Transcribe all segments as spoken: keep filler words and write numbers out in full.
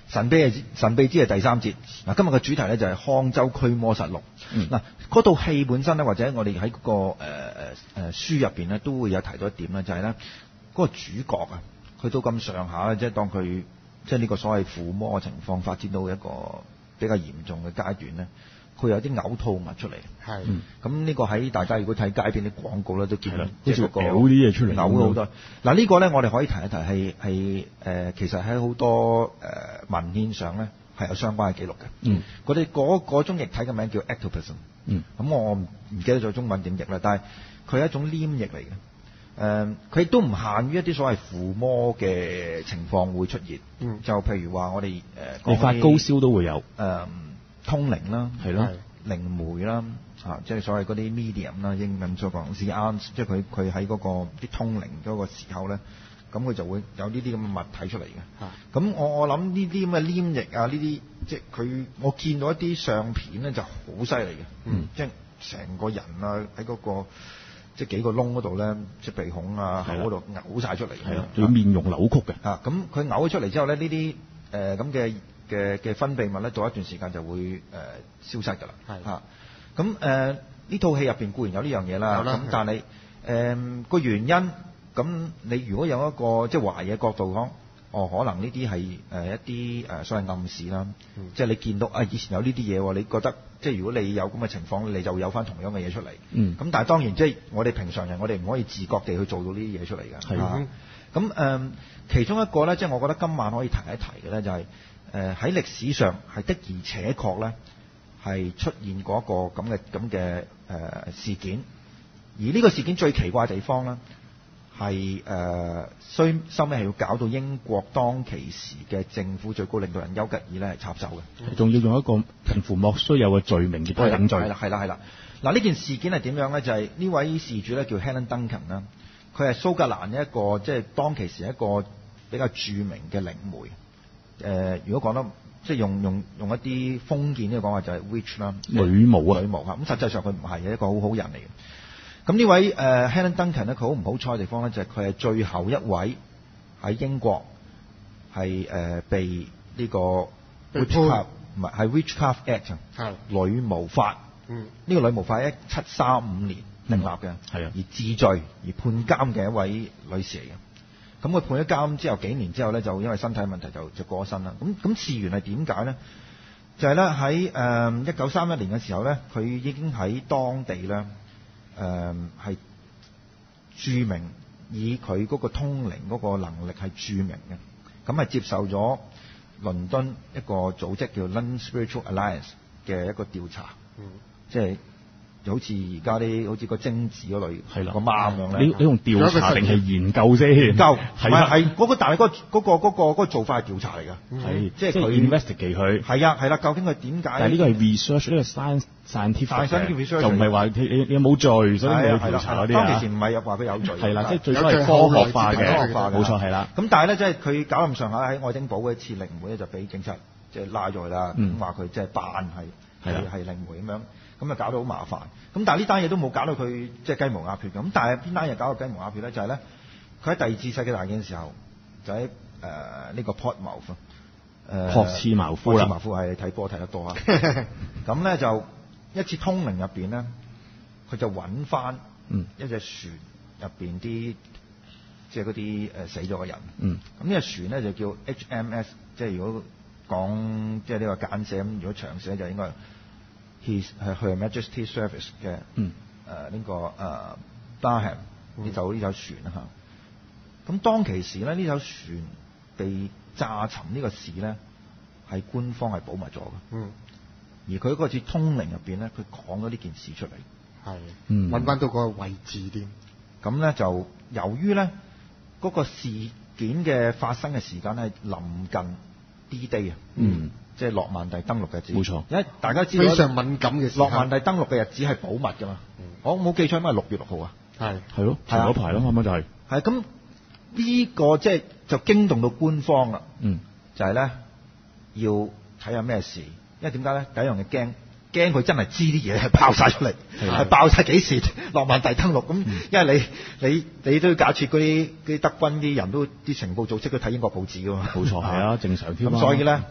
神秘之神秘之夜第三節。嗱，今日嘅主題咧就係康州驅魔實錄。嗱、嗯，嗰套戲本身咧，或者我哋喺嗰個誒誒誒書入邊咧，都會有提到一點咧，就係咧嗰個主角啊，去到咁上下咧，即係當佢即係呢個所謂附魔嘅情況發展到一個比較嚴重嘅階段咧，佢有啲嘔吐物出嚟。係。咁呢個喺大家如果睇街邊啲廣告咧，都見到即係嗰個嘔啲嘢出嚟，嘔咗好多。嗱，呢個咧我哋可以提一提，係係誒，其實喺好多誒、呃、文獻上咧係有相關嘅記錄嘅。嗯。佢哋嗰嗰種液體嘅名叫 ectoplasm。嗯。咁我唔唔記得咗中文點譯啦，但係佢係一種黏液嚟嘅。誒、呃，佢亦都唔限於一啲所謂附魔嘅情況會出現。嗯。就譬如話我哋誒， 你發高燒都會有。誒、 呃，通靈啦， 係咯， 靈媒啦，啊，即係所謂嗰啲 medium 啦，英文所講 seance，即係佢佢喺嗰個啲通靈嗰個時候咧，咁佢就會有呢啲咁嘅物體出嚟嘅。咁我我諗呢啲咁嘅黏液啊，呢啲即係佢，我見到一啲相片咧就好犀利嘅。嗯。即係成個人啊喺嗰個即係幾個窿嗰度咧，即係鼻孔啊口嗰度嘔晒出嚟。係啊， 仲要面容扭曲嘅。 啊，咁佢嘔咗出嚟之後咧，呢啲誒咁嘅嘅嘅分泌物咧，到一段時間就會誒、呃、消失㗎啦。係嚇。咁誒呢套戲入邊固然有呢樣嘢啦，咁但係誒個原因，咁你如果有一個即係懷疑嘅角度講，哦，可能呢啲係誒一啲誒所謂暗示啦，嗯、即係你見到啊以前有呢啲嘢喎，你覺得即係如果你有咁嘅情況，你就會有翻同樣嘅嘢出嚟。嗯。咁但係當然即係我哋平常人，我哋唔可以自覺地去做到呢啲嘢出嚟㗎。係。咁誒、呃、其中一個咧，即係我覺得今晚可以提一提嘅咧，就係誒喺歷史上係的而且確咧。係出現過一個咁嘅咁嘅誒事件，而呢個事件最奇怪嘅地方咧，係誒衰收尾係要搞到英國當其時嘅政府最高領導人丘吉爾咧係插手嘅， 仲要用一個近乎莫須有嘅罪名嘅定罪。 係啦係啦係啦。嗱呢件事件係點樣咧？就係、是、呢位事主咧叫 Helen Duncan 啦，佢係蘇格蘭一個即係當其時一個比較著名嘅靈媒。誒、呃，如果講得即係用用用一啲封建嘅講話就係 witch 啦， 女巫啊， 女巫嚇。咁實際上佢唔係嘅，一個好好人嚟嘅。咁呢位誒、呃、Helen Duncan 咧，佢好唔好彩嘅地方咧，就係佢係最後一位喺英國係誒、呃、被呢、這個 witchcraft 唔係係 witchcraft act 係女巫法。嗯，呢、這個女巫法一七三五年訂立嘅，係、嗯、啊，而治罪而判監嘅一位女士嚟嘅。咁佢判咗監之後幾年之後咧，就因為身體問題就就過咗身啦。咁咁事緣係點解咧？就係咧喺誒一九三一年嘅時候咧，佢已經喺當地咧誒係著名，以佢嗰個通靈嗰個能力係著名嘅。咁係接受咗倫敦一個組織叫 London Spiritual Alliance 嘅一個調查，嗯、即係。就好似而家啲好似個精子嗰類係啦個媽咁樣咧，你你用調查定係研究先？研究係係嗰個，但係嗰、嗰個嗰、嗰個嗰、嗰個嗰個做法係調查嚟㗎，係即係佢 investigate 佢係啊係啦，究竟佢點解？但係呢個係 research，呢個 science scientific 嘅，就唔係話你你有冇罪，所以你去調查嗰啲啊。當其時唔係話佢有罪，係啦，即係最多係科學化嘅，科學化冇錯係啦。咁但係咧，即係佢搞咁上下喺愛丁堡嘅一次靈媒咧，就俾警察即係拉咗佢啦，咁話佢即係扮係係係靈媒咁樣。咁啊搞到好麻煩，咁但係呢單嘢都冇搞到佢即係雞毛鴨血咁，但係邊單嘢搞到雞毛鴨血咧？就係咧，佢喺第二次世界大戰嘅時候，就喺誒呢個 Portsmouth 誒朴茨茅夫啦， 朴茨茅夫係睇波睇得多啊，咁咧就一次通靈入邊咧，佢就揾翻一隻船入邊啲即係嗰啲誒死咗嘅人，嗯，咁呢隻船咧就叫 H M S， 即係如果講即係呢個簡寫咁，如果長寫就應該。His Her Majesty's Service 嘅誒呢、嗯呃這個誒 Durham 呢艘呢艘船啊嚇，咁當其時咧呢艘船被炸沉呢個事咧係官方係保密咗嘅，嗯，而佢嗰次通靈入邊咧，佢講咗呢件事出嚟，係，嗯，揾翻到個位置添，咁咧就由於咧嗰、那個事件嘅發生嘅時間係臨近 D-Day 啊，嗯。即係諾曼第登陸嘅日子，冇錯。因為大家知道非常敏感嘅時諾曼第登陸嘅日子係保密㗎嘛。嗯、我冇記錯，應該係六月六號啊。係係咯，前嗰排咯，啱啱就係、是。係咁呢個即係就驚動到官方啦。嗯，就係、是、咧要睇下咩事，因為點解咧？第一樣嘢驚驚佢真係知啲嘢係爆晒出嚟，係爆晒幾時諾曼第登陸咁、嗯。因為你你你都要假設嗰啲啲德軍啲人都啲情報組織都睇英國報紙㗎嘛。冇錯，係啊，正常添。咁所以咧。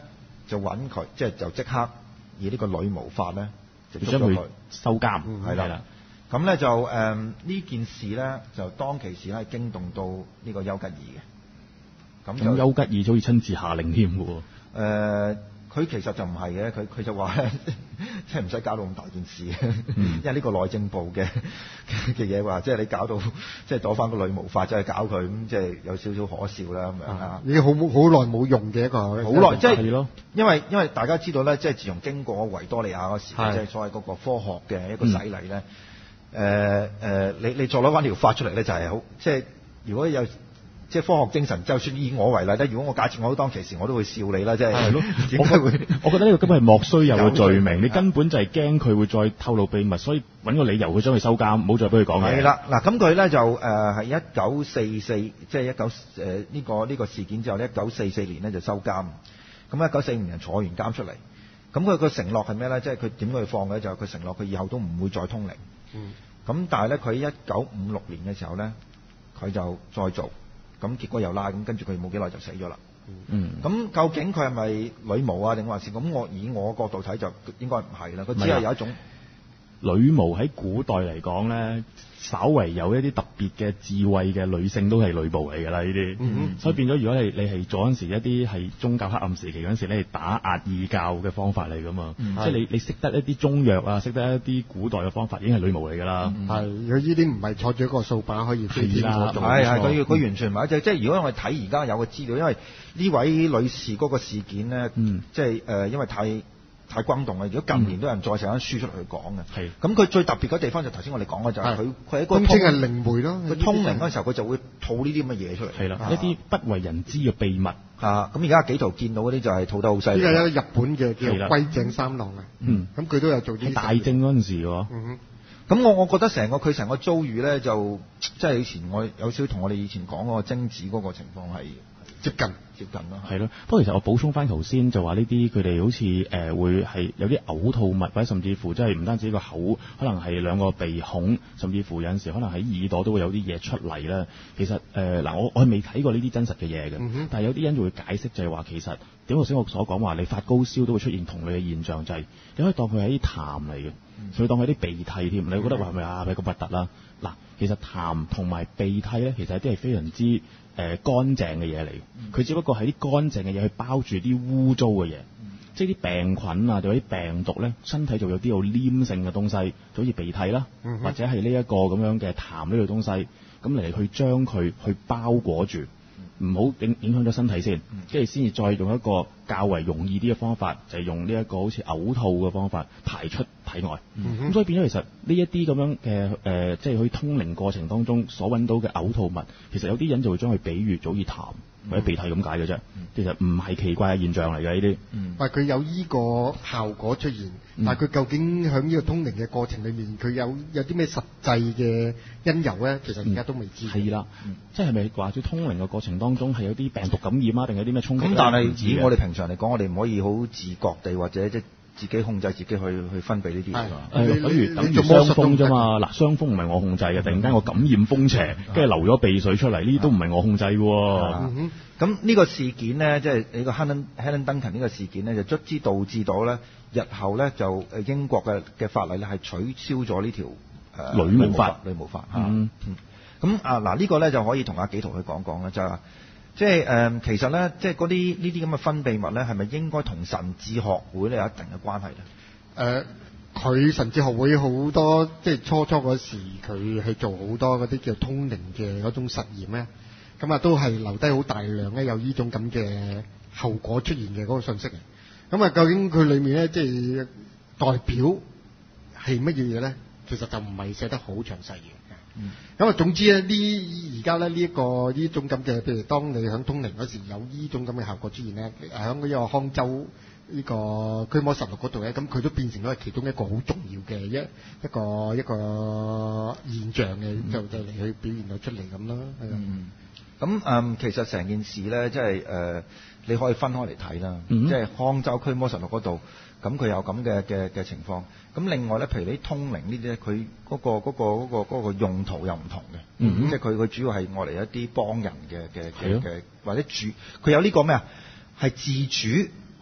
就揾佢，即係就即刻以呢個女巫法咧就捉將佢咗佢。 收監， 係啦。咁咧就誒呢、嗯、件事咧，就當其時咧係驚動到呢個丘吉爾嘅。咁咁丘吉爾就好似親自下令添嘅喎。 誒、呃，佢其實就唔係嘅，佢佢就話咧，即係唔使搞到咁大件事，嗯、因為呢個內政部嘅嘅嘢話，即係你搞到即係攞翻個女巫法，即係搞佢，咁即係有少少可笑啦咁樣啊。 已經好好耐冇用嘅一個， 好耐即係係咯， 因為因為大家知道咧，即係自從經過維多利亞嗰時，即係所謂嗰個科學嘅一個洗禮咧。嗯誒誒、呃呃，你你再攞翻條法出嚟咧，就係、是、好，即係如果有即係科學精神，就算以我為例咧，如果我假設我當其時，我都會笑你啦，即係係咯，點解會？ 我覺得呢個根本係莫須有嘅罪名，你根本就係驚佢會再透露秘密，所以揾個理由去將佢收監，唔好再俾佢講嘢。 係啦，嗱咁佢咧就誒係一九四四，即係一九誒呢個呢、這個事件之後咧，一九四四年咧就收監，咁一九四五年坐完監出嚟，咁佢個承諾係咩咧？即係佢點去放嘅？就係、是、佢承諾佢以後都唔會再通靈。嗯。咁但係咧，佢喺一九五六年嘅時候咧，佢就再做，咁結果又拉，咁跟住佢冇幾耐就死咗啦。嗯。咁究竟佢係咪女巫啊，定還是咁？我以我角度睇就應該唔係啦，佢只係有一種。 女巫喺古代嚟講咧，稍為有一啲特別嘅智慧嘅女性都係女巫嚟㗎啦，呢啲。嗯、所以變咗，如果你你係做嗰陣時一啲係宗教黑暗時期嗰陣時，你係打壓異教嘅方法嚟㗎嘛。嗯、即係你你識得一啲中藥啊，識得一啲古代嘅方法，已經係女巫嚟㗎啦。 係、嗯，佢呢啲唔係坐住一個掃把可以飛天嗰種。 係係，佢佢完全唔係，即係即係如果我哋睇而家有個資料，因為呢位女士嗰個事件咧，嗯、即係誒、呃，因為太。太轟動啦！如果近年都有人再寫翻書出嚟去講嘅，係咁佢最特別嘅地方就頭先我哋講嘅就係佢佢喺嗰個通稱係靈媒咯， 佢通靈嗰陣時候佢就會吐呢啲咁嘅嘢出嚟， 係啦，一啲不為人知嘅秘密嚇。咁而家幾圖見到嗰啲就係吐得好犀利。 呢個有日本嘅叫龜井三郎嘅，嗯，咁佢都有做啲大正嗰陣時喎。 嗯咁我我覺得成個佢成個遭遇咧，就即係以前我有少少同我哋以前講嗰個貞子嗰個情況係接近。 接近咯， 係咯。不過其實我補充翻頭先就話呢啲佢哋好似誒、呃、會係有啲嘔吐物，或者甚至乎即係唔單止個口，可能係兩個鼻孔，甚至乎有陣時可能喺耳朵都會有啲嘢出嚟啦。其實誒嗱、呃，我我係未睇過呢啲真實嘅嘢嘅，嗯、但係有啲人就會解釋就係話其實點頭先我所講話你發高燒都會出現同類嘅現象，就係、是、你可以當佢係啲痰嚟嘅，所以當佢啲鼻涕添。你覺得話係咪啊？係咁核突啦？嗱，其實痰同埋鼻涕咧，其實係啲係非常之誒、呃、乾淨嘅嘢嚟，佢只不過係啲乾淨嘅嘢去包住啲污糟嘅嘢，嗯、即係啲病菌啊，或者啲病毒咧，身體就有啲好黏性嘅東西，就好似鼻涕啦，嗯、哼或者係呢一個咁樣嘅痰呢類東西，咁嚟去將佢去包裹住，唔好影影響咗身體先，跟住先至再用一個較為容易啲嘅方法，就係、是、用呢一個好似嘔吐嘅方法排出體外。咁、嗯、哼所以變咗其實呢一啲咁樣嘅誒、呃，即係去通靈過程當中所揾到嘅嘔吐物，其實有啲人就會將佢比喻做好似痰或者鼻涕咁解嘅啫。嗯、其實唔係奇怪嘅現象嚟嘅呢啲。 唔係佢有依個效果出現，嗯、但係佢究竟喺呢個通靈嘅過程裏面，佢有有啲咩實際嘅因由咧？其實而家都未知。 係啦、嗯，即係咪話喺通靈嘅過程當中係有啲病毒感染啊，定有啲咩衝擊？ 咁但係以我哋平常嚟講，我哋唔可以好自覺地或者即係自己控制自己去去分泌呢啲嘢㗎。 誒，等於等於傷風啫嘛。嗱，傷風唔係我控制嘅，突然間我感染風邪，跟住流咗鼻水出嚟，呢啲都唔係我控制嘅。 咁呢個事件呢，即係呢個 Helen Helen Duncan 呢個事件呢，就卒之導致到咧，日後咧就誒英國嘅嘅法例咧係取消咗呢條誒女巫法， 女巫法嚇。嗯，咁啊嗱，呢個咧就可以同阿紀陶去講講啦，就係話。即係誒、呃，其實咧，即係嗰啲呢啲咁嘅分泌物咧，係咪應該同神智學會咧有一定嘅關係咧？誒、 呃，佢神智學會好多，即係初初嗰時，佢去做好多嗰啲叫通靈嘅嗰種實驗咧，咁啊都係留低好大量咧有呢種咁嘅後果出現嘅嗰個信息嘅。咁啊，究竟佢裡面咧即係代表係乜嘢嘢咧？其實就唔係寫得好詳細嘅。咁啊，嗯、總之咧，呢而家咧呢一個呢種咁嘅，譬如當你喺通靈嗰時有呢種咁嘅效果出現咧，喺呢個康州呢個驅魔實錄嗰度咧，咁佢都變成咗其中一個好重要嘅一一個一個現象嘅，嗯、就就嚟去表現到出嚟咁咯。 嗯，咁誒，其實成件事咧，即係誒，你可以分開嚟睇啦， 嗯、 即係康州驅魔實錄嗰度。咁佢有咁嘅嘅嘅情況，咁另外咧，譬如你通靈呢啲咧，佢嗰個嗰個嗰個嗰個用途又唔同嘅，嗯、即係佢佢主要係愛嚟一啲幫人嘅嘅嘅嘅，或者主佢有呢個咩啊？係自主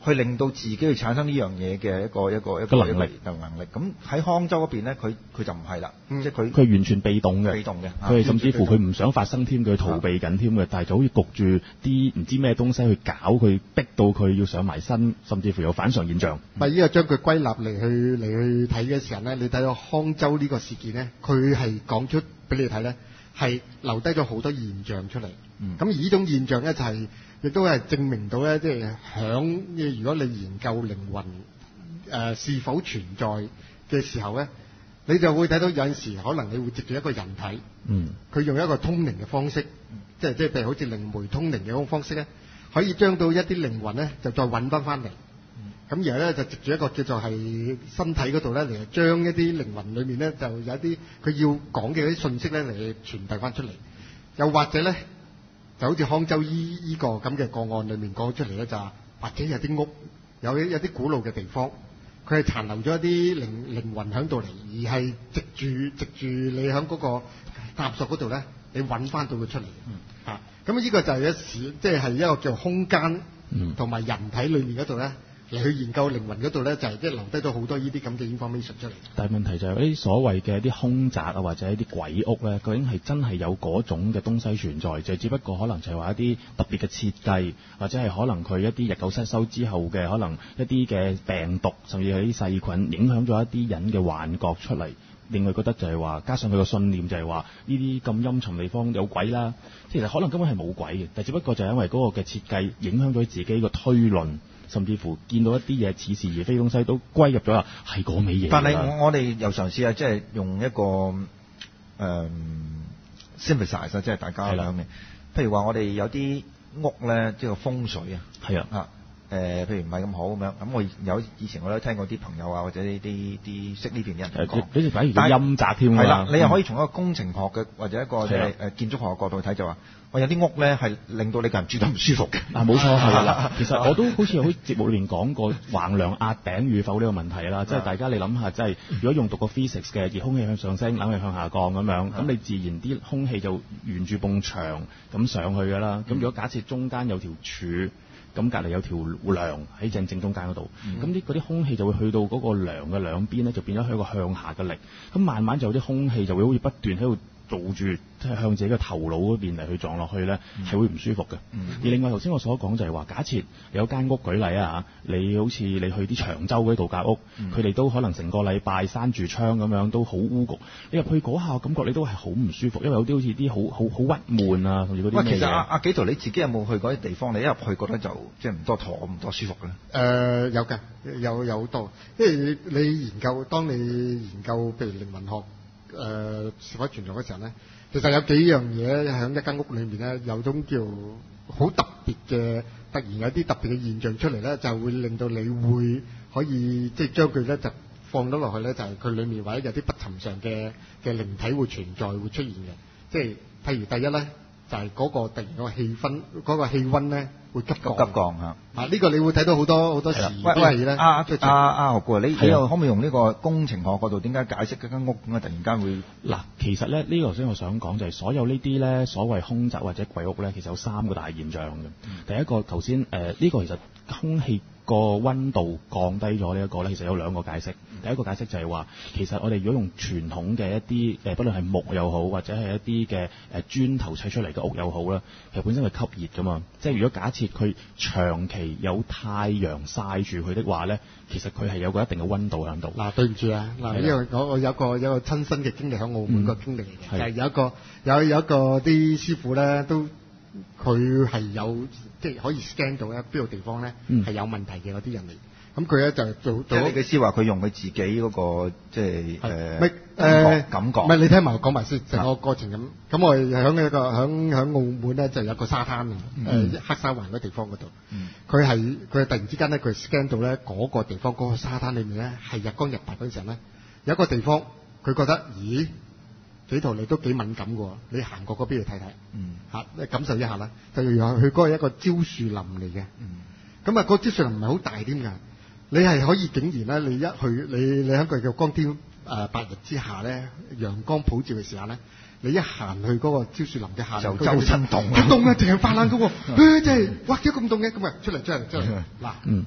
去令到自己去產生呢樣嘢嘅一個一個一個個能力一個能力。咁喺康州嗰邊咧，佢佢就唔係啦， 嗯即係佢佢係完全被動嘅， 被動嘅， 佢係甚至乎佢唔想發生添，佢逃避緊添嘅，但係就好似焗住啲唔知咩東西去搞佢，逼到佢要上埋身，甚至乎有反常現象。 咪依個將佢歸納嚟去嚟去睇嘅時候咧，你睇到康州呢個事件咧，佢係講出俾你睇咧，係留低咗好多現象出嚟。咁、 嗯、 而呢種現象咧，就係、是、亦都係證明到咧，即係響如果你研究靈魂誒、呃、是否存在嘅時候咧，你就會睇到有陣時可能你會藉住一個人體， 嗯， 佢用一個通靈嘅方式，即係即係譬如好似靈媒通靈嘅嗰種方式咧，可以將到一啲靈魂咧就再揾翻翻嚟。咁然後咧就藉住一個叫做係身體嗰度咧嚟將一啲靈魂裏面咧就有一啲佢要講嘅啲信息咧嚟傳遞翻出嚟，又或者咧就好似康州依依個咁嘅個案裏面講出嚟咧就話，或者有啲屋有一有啲古老嘅地方，佢係殘留咗一啲靈靈魂喺度嚟，而係藉住藉住你喺嗰個探索嗰度咧，你揾翻到佢出嚟。 嗯， 嚇，咁呢個就係一時即係係一個叫空間同埋人體裏面嗰度咧。嚟去研究靈魂嗰度咧，就係即係留低咗好多呢啲咁嘅 information 出嚟。 但係問題就係、是、啲所謂嘅一啲空宅啊，或者一啲鬼屋咧，究竟係真係有嗰種嘅東西存在，就只不過可能就係話一啲特別嘅設計，或者係可能佢一啲日久失修之後嘅可能一啲嘅病毒，甚至係啲細菌影響咗一啲人嘅幻覺出嚟，令佢覺得就係話，加上佢個信念就係話呢啲咁陰沉地方有鬼啦。其實可能根本係冇鬼嘅，但只不過就係因為嗰個嘅設計影響咗自己個推論。甚至乎見到一啲嘢似是而非東西都歸入咗啦，係嗰味嘢。 但係我我哋又嘗試下，即係用一個誒、呃、synthesize 即係大家咁嘅。譬如話我哋有啲屋咧，即係個風水啊， 係啊， 啊誒、呃，譬如唔係咁好咁樣。咁我有以前我都聽過啲朋友啊，或者呢啲啲識呢邊嘅人講， 好似反而叫陰宅添。 係啦，你又可以從一個工程學嘅或者一個即係誒建築學嘅角度去睇，就話。我有啲屋咧係令到你個人住得唔舒服嘅。 嗱，冇錯係啦。其實我都好似喺節目裏面講過橫梁壓頂與否呢個問題啦。即係大家你諗下，即係如果用讀過 physics 嘅熱空氣向上升，冷氣向下降咁樣，咁你自然啲空氣就沿住埲牆咁上去㗎啦。咁如果假設中間有條柱，咁隔離有條梁喺正正中間嗰度，咁啲嗰啲空氣就會去到嗰個梁嘅兩邊咧，就變咗係一個向下嘅力。咁慢慢就有啲空氣就會好似不斷喺度做住，即係向自己嘅頭腦嗰邊嚟去撞落去咧，係、嗯、會唔舒服嘅。嗯、而另外頭先我所講就係話，假設你有間屋舉例啊，你好似你去啲長洲嗰啲度假屋，佢哋、嗯、都可能成個禮拜閂住窗咁樣，都好污焗。你入去嗰下感覺你都係好唔舒服，因為有啲好似啲好好好鬱悶啊，同住嗰啲。喂， 其實阿阿紀陶你自己有冇去嗰啲地方？你一入去覺得就即係唔多妥，唔多舒服嘅咧？誒、 呃，有㗎，有有好多。因為你你研究，當你研究譬如靈魂學。誒、呃、是否存在嘅時候咧，其實有幾樣嘢喺一間屋裏面咧，有種叫好特別嘅，突然有啲特別嘅現象出嚟咧，就會令到你會可以即係將佢咧就放咗落去咧，就係、是、佢裏面或者有啲不尋常嘅嘅靈體會存在會出現嘅，即係譬如第一咧就係、是、嗰個突然個氣氛嗰、那個氣溫咧會急降，急降嚇。啊！呢、這個你會睇到好多好多時都係咧。阿阿阿學哥，你你又可唔可以用呢個工程學角度點解解釋嗰間屋咁啊？突然間會嗱，其實咧呢、這個頭先我想講就係所有呢啲咧所謂空宅或者鬼屋咧，其實有三個大現象嘅。嗯、第一個頭先誒呢個其實空氣個溫度降低咗呢一個咧，其實有兩個解釋。第一個解釋就係話，其實我哋如果用傳統嘅一啲誒，不論係木又好，或者係一啲嘅誒磚頭砌出嚟嘅屋又好啦，其實本身係吸熱噶嘛。即係如果假設佢長期有太陽曬住佢的話咧，其實佢係有個一定嘅溫度喺度。嗱，對唔住啊，嗱，因為我我有個有個親身嘅經歷喺澳門個經歷嚟嘅，嗯、就係有一個有有一個啲師傅咧都。佢係有即係可以 scan 到咧邊個地方咧係、嗯、有問題嘅嗰啲人嚟，咁佢咧就做做。即係你嘅意思話佢用佢自己嗰、那個即係誒咪誒感覺。唔係、 呃、你聽埋我講埋先，成個過程咁。咁、啊、我哋喺一個喺喺澳門咧就有個沙灘嘅誒、嗯呃、黑沙環嗰地方嗰度。佢係佢突然之間咧佢 scan 到咧嗰個地方嗰、那個沙灘裏面咧係日光日白嗰陣咧有一個地方佢覺得咦？紀陶你都幾敏感嘅喎，你行過嗰邊去睇睇，嗯，嚇，你感受一下啦。就係去嗰個一個蕉樹林嚟嘅，嗯，咁啊個蕉樹林唔係好大添㗎，你係可以竟然咧，你一去你你喺個叫光天誒、呃、白日之下咧，陽光普照嘅時候咧，你一行去嗰個蕉樹林嘅下， 就周身凍， 凍啊，淨係發冷嘅喎，誒即係哇點解咁凍嘅？咁啊出嚟出嚟出嚟嗱，嗯。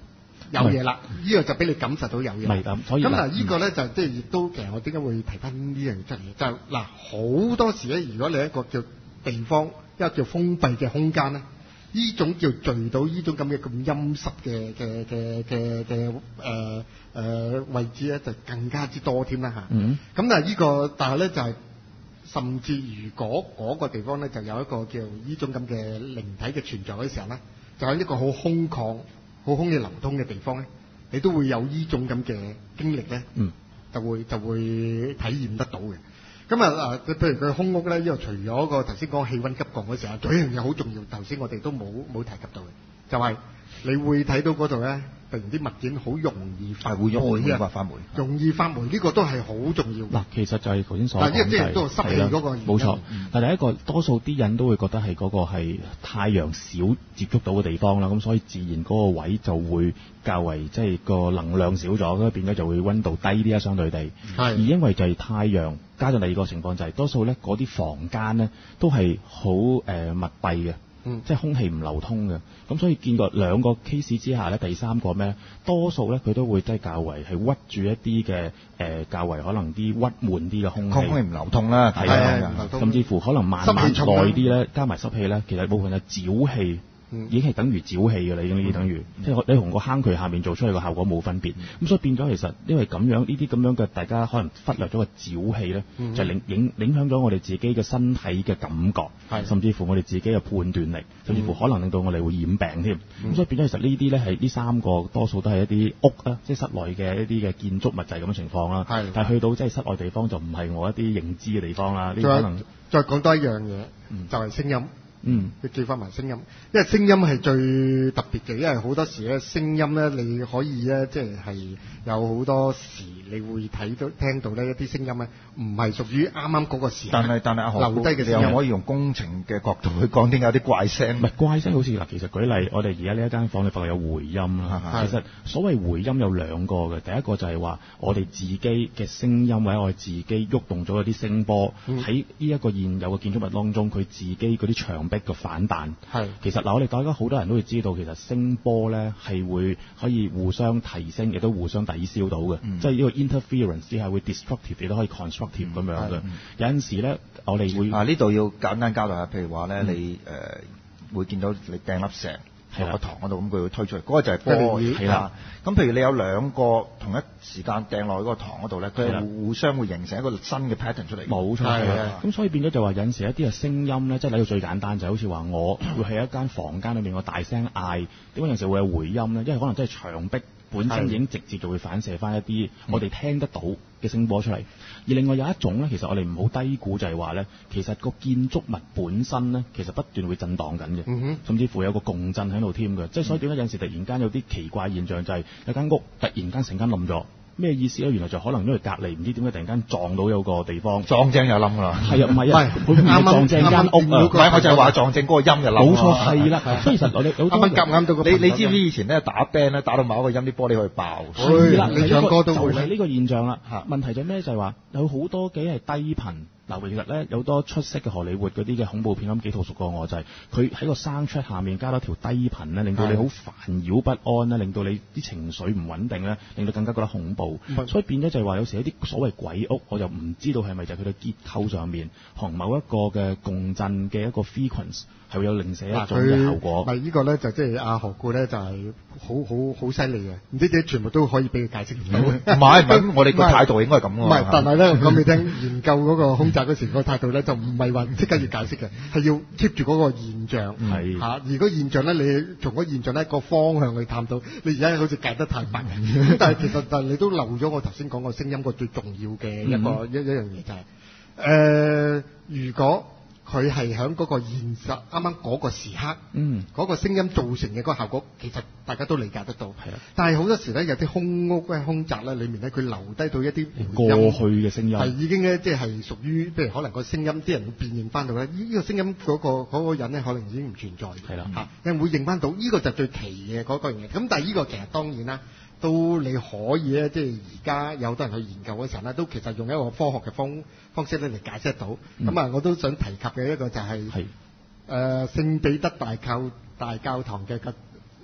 有嘢啦，呢個就俾你感受到有嘢。 係咁，所以咁嗱， 嗯呢個咧就即係亦都其實我點解會提翻呢樣嘢出嚟？就嗱好多時咧，如果你一個叫地方一個叫封閉嘅空間咧，呢種叫聚到呢種咁嘅咁陰濕嘅嘅嘅嘅嘅誒誒位置咧，就更加之多添啦嚇。 嗯。 咁但係呢個，但係咧就係、是。甚至如果嗰個地方咧就有一個叫呢種咁嘅靈體嘅存在嘅時候咧，就喺一個好空曠、好空氣流通嘅地方咧，你都會有呢種咁嘅經歷咧， 嗯， 就會就會體驗得到嘅。咁啊嗱，譬如佢空屋咧，因為除咗個頭先講氣温急降嘅時候，仲有一樣嘢好重要，頭先我哋都冇冇提及到嘅，就係、是、你會睇到嗰度咧。突然啲物件好容易發會容易發霉， 容易發霉呢、這個都係好重要。 嗱，其實就係頭先所講嗱，呢即係都係濕氣嗰個原因。 冇錯，嗯、但係第一個多數啲人都會覺得係嗰個係太陽少接觸到嘅地方啦，咁所以自然嗰個位就會較為即係、就是、個能量少咗，咁變咗就會溫度低啲啊，相對地。係。而因為就係太陽加上第二個情況就係、是、多數咧嗰啲房間咧都係好誒密閉嘅。嗯、即係空氣唔流通嘅，咁所以見過兩個 case 之下咧，第三個咩？多數咧佢都會即係較為係屈住一啲嘅誒較為可能啲鬱悶啲嘅空氣， 空氣唔流通啦，係啊， 甚至乎可能慢慢耐啲咧，加埋濕氣咧，其實部分係沼氣。嗯、已經係等於沼氣㗎啦，已經呢啲等於，嗯、即係你同個坑渠下面做出嚟個效果冇分別。咁、嗯、所以變咗其實因為咁樣呢啲咁樣嘅大家可能忽略咗個沼氣咧，嗯、就影影影響咗我哋自己嘅身體嘅感覺，嗯、甚至乎我哋自己嘅判斷力，甚至乎可能令到我哋會染病添。咁、嗯、所以變咗其實呢啲咧係呢三個多數都係一啲屋啊，即係室內嘅一啲嘅建築物就係咁嘅情況啦。係，但係去到即係室外地方就唔係我一啲認知嘅地方啦。呢可能再講多一樣嘢，嗯、就係聲音。 嗯， 要記翻埋聲音，因為聲音係最特別嘅，因為好多時咧聲音咧你可以咧即係係有好多時你會睇到聽到呢一啲聲音咧，唔係屬於啱啱嗰個時間。但係但係阿何留低嘅聲音， 你又可以用工程嘅角度去講，點解有啲怪聲？ 唔係怪聲，好似嗱，其實舉例，我哋而家呢一間房你發覺有回音啦。其實所謂回音有兩個嘅，第一個就係話我哋自己嘅聲音或者我哋自己喐動咗嗰啲聲波喺呢一個現有嘅建築物當中，佢自己嗰啲牆壁嘅反彈，係其實嗱，我哋大家好多人都會知道，其實聲波咧係會可以互相提升，亦都互相抵消到嘅，嗯、即係呢個 interference 之下會 destructive，亦都可以 constructive 咁、嗯、樣嘅。嗯、有陣時咧，我哋會啊呢度要簡單交代下，譬如話咧，嗯、你誒、呃、會見到你掟粒石落個塘嗰度，咁佢會推出嚟，嗰、那個就係波，係啦。咁譬如你有兩個同一時間掟落去嗰個塘嗰度咧，佢係互相會形成一個新嘅 pattern 出嚟。冇錯，係啊。咁所以變咗就話有陣時一啲嘅聲音咧，即係嚟到最簡單就係、好似話我會喺一間房間裏面我大聲嗌，點解有陣時會有回音咧？因為可能真係牆壁本身已經直接就會反射翻一啲我哋聽得到嘅聲波出嚟。而另外有一種咧，其實我哋唔好低估就係話咧，其實個建築物本身咧，其實不斷會震盪緊嘅，嗯、哼甚至乎有個共振喺度添嘅。即係所以點解有陣時突然間有啲奇怪現象，就係有間屋突然間成間冧咗。咩意思咧？原來就可能因為隔離唔知點解突然間撞到有個地方， 撞正就冧啦。 係啊，唔係啊，佢唔係撞正間屋啊，唔係我就係話撞正嗰個音就冧。冇錯，係啦。所以其實我哋啱啱夾啱到個。你你知唔知以前咧打 band 咧打到某一個音啲玻璃可以爆？ 係啦， 你唱歌都會就係呢個現象啦。問題就係咩？就係話有好多嘅係低頻。嗱，其實咧有多出色嘅荷里活嗰啲嘅恐怖片，咁幾套熟過我就係佢喺個 soundtrack 下面加多條低頻咧，令到你好煩擾不安咧，令到你啲情緒唔穩定咧，令到更加覺得恐怖。嗯、所以變咗就係話有時有啲所謂鬼屋，我就唔知道係咪就係佢嘅結構上面同某一個嘅共振嘅一個 frequency 係會有零舍一種嘅效果。 嗱，呢個咧就即係阿何故咧就係好好好犀利嘅，唔知點全部都可以俾佢解釋唔到。唔係唔係，我哋個態度應該係咁喎。 唔係，但係咧講俾你聽，研究嗰個空嗰時個態度咧就唔係話即刻要解釋嘅，係要 keep 住嗰個現象，係嚇、嗯。而個現象咧，你從嗰現象咧個方向去探到，你而家好似解得太白。咁但係其實但係你都漏咗我頭先講個聲音個最重要嘅一個、嗯、一一樣嘢就係、是，誒、呃、如果。佢係喺嗰個現實啱啱嗰個時刻，嗯，嗰個聲音造成嘅嗰個效果，其實大家都理解得到。係啊，但係好多時咧，有啲空屋咧、空宅咧，裡面咧，佢留低到一啲過去嘅聲音， 係已經咧，即係屬於，譬如可能個聲音，啲人會辨認翻到咧，呢、呢個聲音嗰、嗰個嗰、嗰個人咧，可能已經唔存在。係啦，嚇、嗯，人會認翻到，呢、呢個就最奇嘅嗰個樣嘢。咁但係呢個其實當然啦。都你可以咧，即係而家有好多人去研究嗰時候咧，都其實用一個科學嘅方方式咧嚟解釋得到。咁啊、嗯，我都想提及嘅一個就係、是、誒是、呃、聖彼得大教大教堂嘅個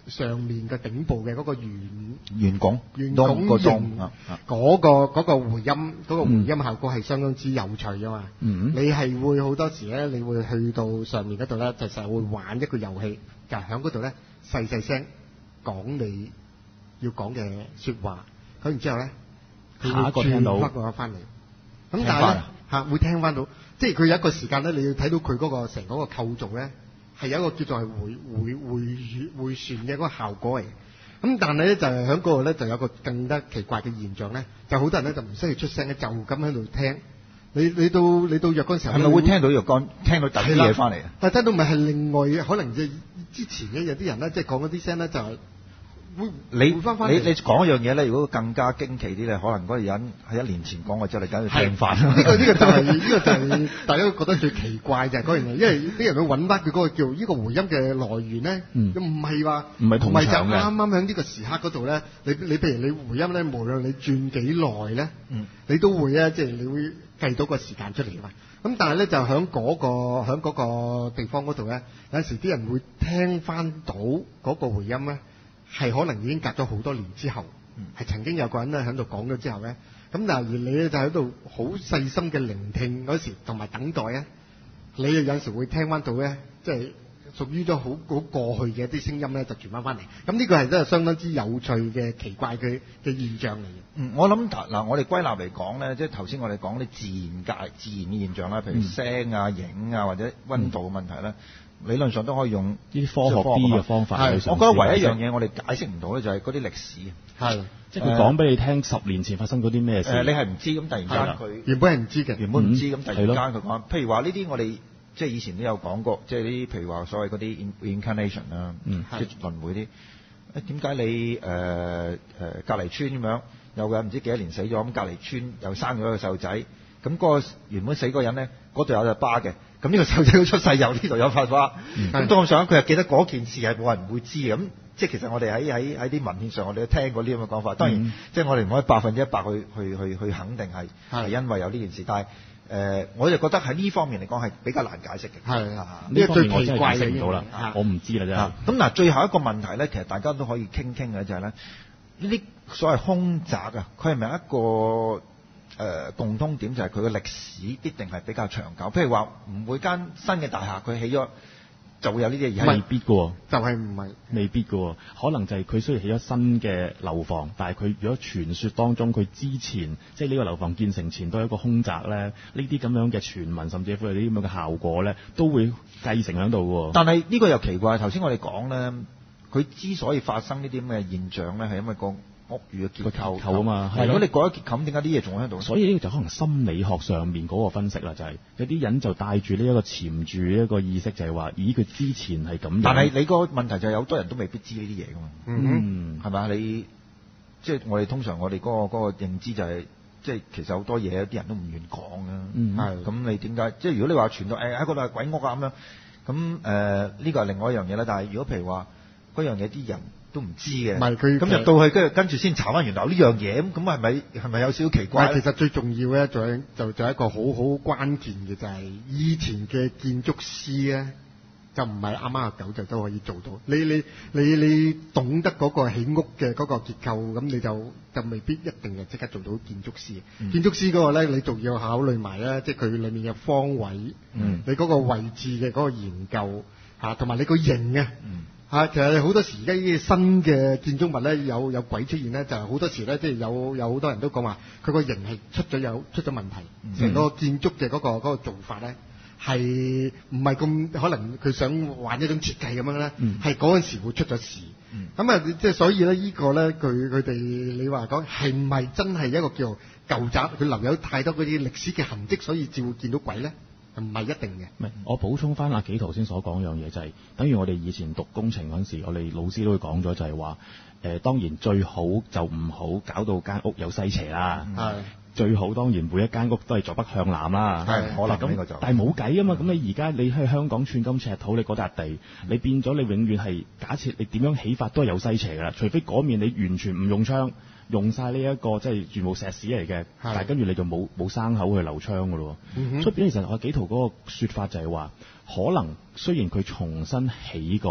上面嘅頂部嘅嗰個圓圓拱， 圓個拱形鐘啊啊嗰個嗰個回音嗰個回音效果係相當之有趣㗎嘛。 嗯你係會好多時咧，你會去到上面嗰度咧，就實會玩一個遊戲，就係喺嗰度咧細細聲講你要講嘅説話，講完之後咧，佢下一個聽到轉翻個翻嚟。咁聽但係咧返啊嚇會聽翻到，即係佢有一個時間咧，你要睇到佢嗰個成嗰個構造咧，係有一個叫做係回回回回旋嘅嗰個效果嚟。咁但係咧就係喺嗰度咧就有個更加奇怪嘅現象咧，就好多人咧就唔需要出聲嘅，就咁喺度聽。你你到你到若干時候呢， 係咪會聽到若干聽到第啲嘢翻嚟啊？ 但係聽到咪係另外可能即係之前嘅有啲人咧，即係講嗰啲聲咧就係會你會翻翻嚟。 你你講一樣嘢咧，如果更加驚奇啲咧，可能嗰個人喺一年前講過之後，你梗係聽翻。 呢個呢個就係呢個就係大家都覺得最奇怪就係嗰樣嘢，因為啲人去揾翻佢嗰個叫呢個回音嘅來源咧， 嗯又唔係話唔係同唔係就場嘅啱啱喺呢個時刻嗰度咧，你你譬如你回音咧，無論你轉幾耐咧， 嗯你都會咧，即係你會計到個時間出嚟嘛。咁但係咧就喺嗰個喺嗰個地方嗰度咧，有陣時啲人會聽翻到嗰個回音咧，係可能已經隔咗好多年之後，係曾經有個人咧喺度講咗之後咧，咁但係而你咧就喺度好細心嘅聆聽嗰時，同埋等待咧，你有陣時會聽翻到咧，即係屬於咗好好過去嘅一啲聲音咧，就傳翻翻嚟。咁呢個係真係相當之有趣嘅奇怪嘅嘅現象嚟嘅。 嗯，我諗嗱，我哋歸納嚟講咧，即係頭先我哋講啲自然界、自然嘅現象啦，譬如聲啊、影啊或者溫度嘅問題咧，理論上都可以用呢啲科學啲嘅方法去嘗試。 係我覺得唯一一樣嘢我哋解釋唔到咧，就係嗰啲歷史。 係， 即係佢講俾你聽十年前發生嗰啲咩事。 誒，你係唔知咁，突然間佢原本係唔知嘅， 原本唔知咁， 嗯突然間佢講，譬如話呢啲我哋即係以前都有講過，即係啲譬如話所謂嗰啲 reincarnation 啦， 嗯即係輪迴啲。誒點解你誒誒隔離村咁樣有個人唔知幾多年死咗，咁隔離村又生咗一個細路仔，咁嗰個原本死嗰個人咧，嗰度有隻疤嘅，咁呢個細路仔都出世，又呢度有發疤，咁當上佢又記得嗰件事係冇人會知嘅，咁即係其實我哋喺喺喺啲文獻上，我哋都聽過呢咁嘅講法。當然， 嗯即係我哋唔可以百分之一百去去去去肯定係係因為有呢件事，但係。誒、呃，我就覺得喺呢方面嚟講係比較難解釋嘅。 係啊， 呢方面我真係解釋唔到啦，我唔知啦真係。 咁嗱，最後一個問題咧，其實大家都可以傾傾嘅就係咧，呢啲所謂空宅啊，佢係咪一個誒、呃、共通點，就係佢嘅歷史必定係比較長久？譬如話，唔每間新嘅大廈佢起咗就會有呢啲嘢， 未必嘅喎， 就係唔係未必嘅喎，可能就係佢雖然起咗新嘅樓房，但係佢如果傳說當中佢之前即係呢個樓房建成前都係一個空宅咧，呢啲咁樣嘅傳聞甚至乎有啲咁樣嘅效果咧，都會繼承喺度喎。 但係呢個又奇怪，頭先我哋講咧，佢之所以發生呢啲咁嘅現象咧，係因為個屋宇嘅結構構啊嘛。 如果你改咗結構，點解啲嘢仲喺度？ 所以呢個就可能心理學上面嗰個分析啦，就係、是、有啲人就帶住呢一個潛住一個意識，就係話：咦，佢之前係咁樣。 但係你個問題就係有好多人都未必知呢啲嘢噶嘛。 嗯， 係咪啊？你即係我哋通常我哋嗰、嗰個嗰、嗰個認知就係、是，即係其實好多嘢有啲人都唔願講啊。 嗯， 係。咁你點解？即係如果你話傳到誒喺嗰度係鬼屋啊咁樣，咁誒呢個係另外一樣嘢啦。但係如果譬如話嗰樣嘢啲人都唔知嘅， 唔係佢咁入到去跟住跟住先查翻原來呢樣嘢，咁咁係咪係咪有少少奇怪？ 其實最重要咧，就係就就係一個好好關鍵嘅，就係、是、以前嘅建築師咧，就唔係啱啱阿九就都可以做到。你你你你懂得嗰個起屋嘅嗰個結構，咁你就就未必一定係即刻做到建築師。 嗯、 建築師嗰個咧，你仲要考慮埋咧，即係佢裡面嘅方位， 嗯、 你嗰個位置嘅嗰個研究嚇，同、啊、埋你個型啊。 嗯啊，其實好多時而家呢啲新嘅建築物咧，有有鬼出現咧，就係、是、好多時咧，即係有有好多人都講話，佢個型係出咗有出咗問題，成、嗯、個建築嘅嗰、那個嗰、那個做法咧，係唔係咁可能佢想玩一種設計咁樣咧，係嗰陣時會出咗事。咁啊、嗯，即係所以咧，這個、呢個咧，佢佢哋你話講係唔係真係一個叫舊宅，佢留有太多嗰啲歷史嘅痕跡，所以至會見到鬼咧？唔係一定嘅。 唔係，我補充翻阿紀陶先所講樣嘢，就係、是、等於我哋以前讀工程嗰陣時，我哋老師都會講咗，就係話誒，當然最好就唔好搞到間屋有西斜啦。係、嗯、最好當然每一間屋都係坐北向南啦。係可能咁，但係冇計啊嘛。咁你而家你喺香港寸金尺土，你嗰笪地，你變咗你永遠係假設你點樣起法都係有西斜㗎啦。除非嗰面你完全唔用窗。用晒呢一個即係全部石屎嚟嘅，但係跟住你就冇冇生口去留窗㗎咯。出邊其實我紀陶嗰個説法就係話，可能雖然佢重新起過，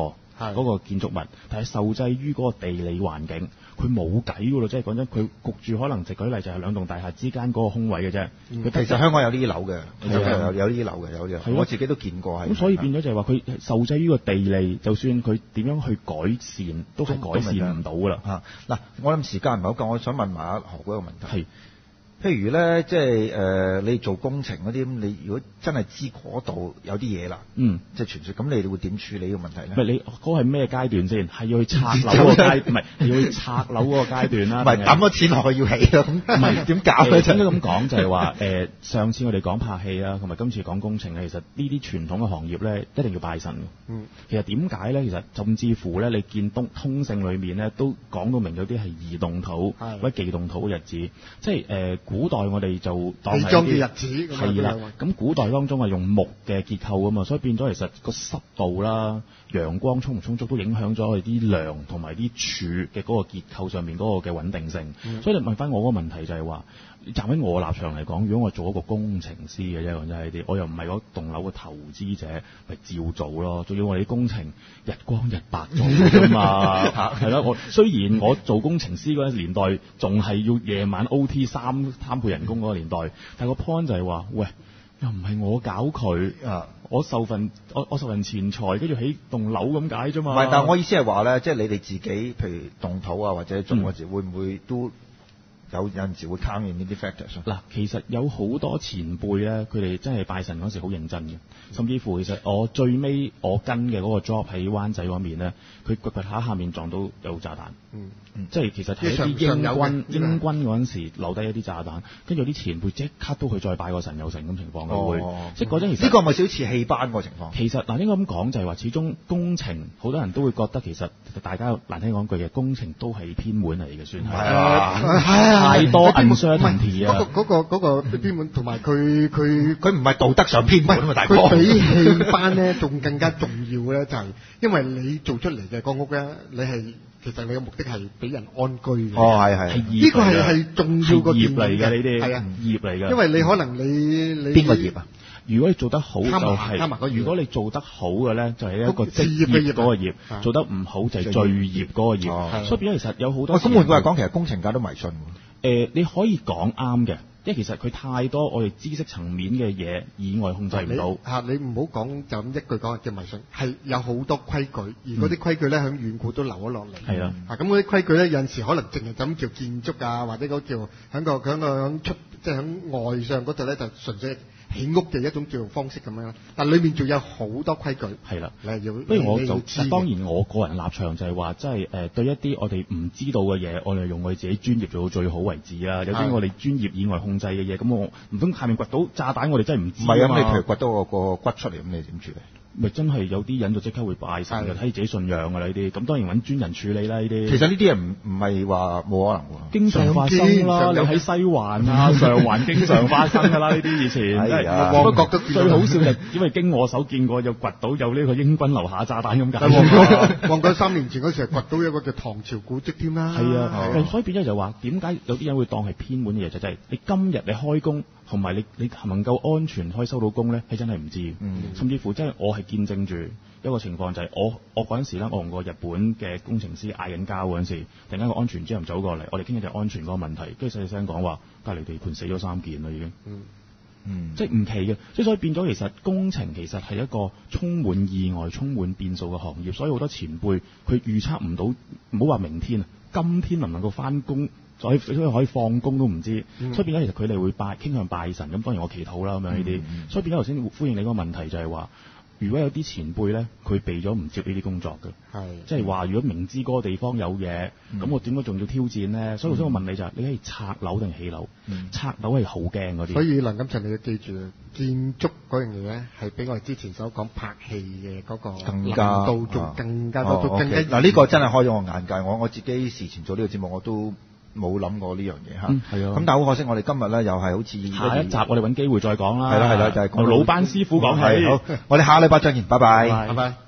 嗰個建築物，但係受制於嗰個地理環境，佢冇計㗎咯。即係講真，佢焗住可能就舉例就係兩棟大廈之間嗰個空位嘅啫。 嗯、其實香港有呢啲樓嘅，有有有呢啲樓嘅，有啲我自己都見過係。 咁所以變咗就係話佢受制於個地利，就算佢點樣去改善，都係改善唔到㗎啦。 嚇嗱，我諗時間唔係好夠，我想問埋阿何哥一個問題。 係。 譬如咧，即係誒、呃，你做工程嗰啲，你如果真係知嗰度有啲嘢啦， 嗯， 即係傳説，咁你哋會點處理呢個問題咧？ 唔係你嗰係咩階段先？係要去拆樓個階，唔係係要去拆樓嗰個階段啦。 唔係抌咗錢落去要起咯，咁唔係點搞咧？ 應該咁講就係話誒，上次我哋講拍戲啊，同埋今次講工程咧，其實呢啲傳統嘅行業咧，一定要拜神嘅。嗯，其實點解咧？其實甚至乎咧，你見東通勝裏面咧，都講到明有啲係移動土或者寄動土嘅日子，即係誒、呃、古代我哋就當係啲日子係啦，咁古代當中係用木嘅結構啊嘛，所以變咗其實個濕度啦、陽光充唔充足都影響咗我哋啲梁同埋啲柱嘅嗰個結構上面嗰個嘅穩定性。嗯、所以你問翻我嗰個問題就係話，站喺我立場嚟講，如果我做一個工程師嘅啫，講真係啲，我又唔係嗰棟樓嘅投資者，咪照做咯。仲要我哋啲工程日光日白做㗎嘛，係啦。我雖然我做工程師嗰陣年代仲係要夜晚 O T 三三倍人工嗰個年代，但個 point 就係話，喂，又唔係我搞佢啊，我受份我我受人錢財，跟住起棟樓咁解啫嘛。 唔係，但係我意思係話咧，即係你哋自己，譬如動土啊，或者種嗰時，嗯、會唔會都？有有陣時會參與呢啲 factors。嗱， 其實有好多前輩咧，佢哋真係拜神嗰時好認真嘅，甚至乎其實我最尾我跟嘅嗰個 job 喺灣仔嗰面咧，佢掘掘下下面撞到有炸彈。嗯嗯，即係其實係一啲英軍英軍嗰陣時留低一啲炸彈，跟住啲前輩即刻都去再拜個神有成咁情況嘅會， 哦、 即係嗰陣其實呢個咪少似戲班個情況。 其實嗱，應該咁講就係話，始終工程好多人都會覺得其實大家難聽講句嘅工程都係偏門嚟嘅，算係。係啊，係啊。太多 uncertainty 啊！ 嗰個嗰個嗰個偏門，同埋佢佢佢唔係道德上偏門啊嘛，大哥。 佢比戲班咧仲更加重要咧，就係因為你做出嚟嘅個屋咧，你係其實你嘅目的係俾人安居嘅。 哦，係係。 呢個係係重要個業嚟嘅呢啲， 係啊， 業嚟嘅。 因為你可能你你邊個業啊？ 如果你做得好就係，如果你做得好嘅咧，就係一個職業嗰個業；做得唔好就係罪業嗰個業。所以變咗其實有好多。 咁換句話講，其實工程界都迷信喎。 誒，你可以講啱嘅，因為其實佢太多我哋知識層面嘅嘢以外控制唔到。 嚇，你唔好講就咁一句講叫迷信，係有好多規矩，而嗰啲規矩咧喺遠古都留咗落嚟。 係啦。 嚇，咁嗰啲規矩咧有陣時可能淨係咁叫建築啊，或者嗰叫喺個喺個喺出即係喺外上嗰度咧就純粹起屋嘅一種叫方式咁樣啦，但裏面仲有好多規矩。係啦，你係要。不如我就當然我個人立場就係話，即係誒對一啲我哋唔知道嘅嘢，我哋用我哋自己專業做到最好為止啦。有啲我哋專業以外控制嘅嘢，咁我唔通下面掘到炸彈，我哋真係唔知。唔係啊， 你譬如掘到個個骨出嚟，咁你點處理？ 咪真係有啲人就即刻會拜神嘅，睇自己信仰㗎啦呢啲。咁當然揾專人處理啦呢啲。 其實呢啲嘢唔唔係話冇可能喎。 經常發生啦，你喺西環啊、上環經常發生㗎啦呢啲以前。係啊， 我覺得最好笑就因為經我手見過，又掘到有呢個英軍留下炸彈咁解。 旺角旺角三年前嗰時係掘到一個叫唐朝古蹟添啦。 係啊，所以變咗就話點解有啲人會當係偏門嘅嘢，就係你今日你開工。同埋你你能夠安全可以收到工咧，係真係唔知。嗯、甚至乎即係我係見證住一個情況，就係、是、我我嗰陣時咧，我同個日本嘅工程師嗌緊交嗰陣時，突然間個安全主任走過嚟，我哋傾緊就安全嗰個問題，跟住細細聲講話隔離地盤死咗三件啦已經。嗯嗯，即係唔奇嘅，即係所以變咗其實工程其實係一個充滿意外、充滿變數嘅行業，所以好多前輩佢預測唔到，唔好話明天啊，今天能唔能夠翻工？所以所以可以放工都唔知，嗯、所以變咗其實佢哋會拜傾向拜神，咁當然我祈禱啦咁樣呢啲，嗯、所以變咗頭先呼應你嗰個問題就係話，如果有啲前輩咧，佢避咗唔接呢啲工作嘅，係即係話如果明知嗰個地方有嘢，咁、嗯、我點解仲要挑戰咧？所以頭先我問你就係、是，你係拆樓定起樓？嗯、拆樓係好驚嗰啲。所以梁錦祥你要記住，建築嗰樣嘢咧係比我哋之前所講拍戲嘅嗰個更加到做更加多，更加嗱呢個真係開咗我眼界。我我自己事前做呢個節目我都冇諗過呢樣嘢嚇，係啊！咁但係好可惜，我哋今日咧又係好似下一集，我哋揾機會再講啦。 係啦係啦，就係講老班師傅講起。 好，我哋下禮拜再見，拜拜。 拜拜。